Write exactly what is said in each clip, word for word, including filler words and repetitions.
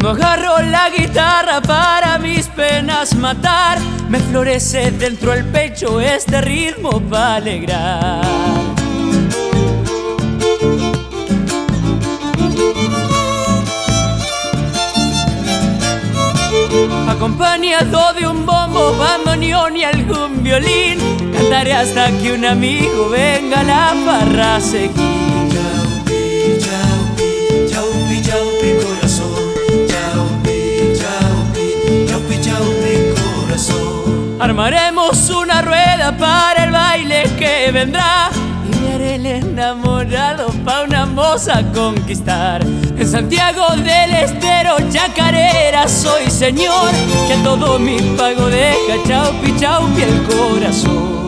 Cuando agarro la guitarra para mis penas matar, me florece dentro el pecho este ritmo para alegrar. Acompañado de un bombo, bandoneón y algún violín, cantaré hasta que un amigo venga a la farra a seguir. Yaupi, yaupi, yaupi, yaupi, corazón. Yaupi, yaupi, yaupi, yaupi, corazón. Armaremos una rueda para el baile que vendrá y me haré el enamorado pa' una moza a conquistar. En Santiago del Estero, chacarera soy señor, que a todo mi pago deja chaupi chaupi el corazón.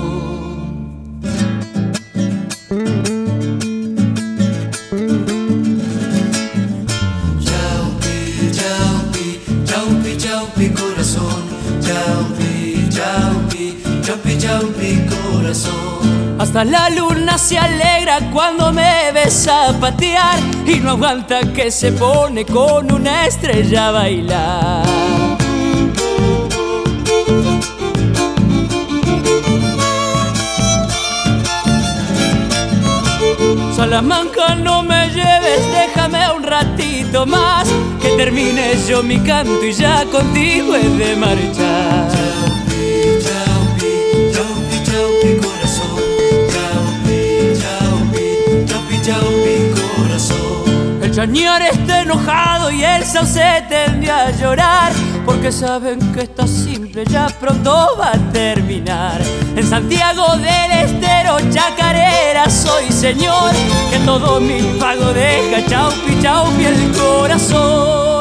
Yaupi, yaupi, yaupi, yaupi, corazón. Yaupi, yaupi, yaupi, yaupi, corazón. Hasta la luna se alegra cuando me ves zapatear y no aguanta que se pone con una estrella a bailar. Salamanca, no me lleves, déjame un ratito más, que termine yo mi canto y ya contigo he de marchar. Yaupi, yaupi, yaupi, yaupi, corazón. Yaupi, yaupi, yaupi, yaupi, corazón. El chañar está enojado y el sauce tiende a llorar, porque saben que esto simple ya pronto va a terminar. En Santiago del Estero, chacarera soy señor, que todo mi pago deja chaupi chaupi el corazón.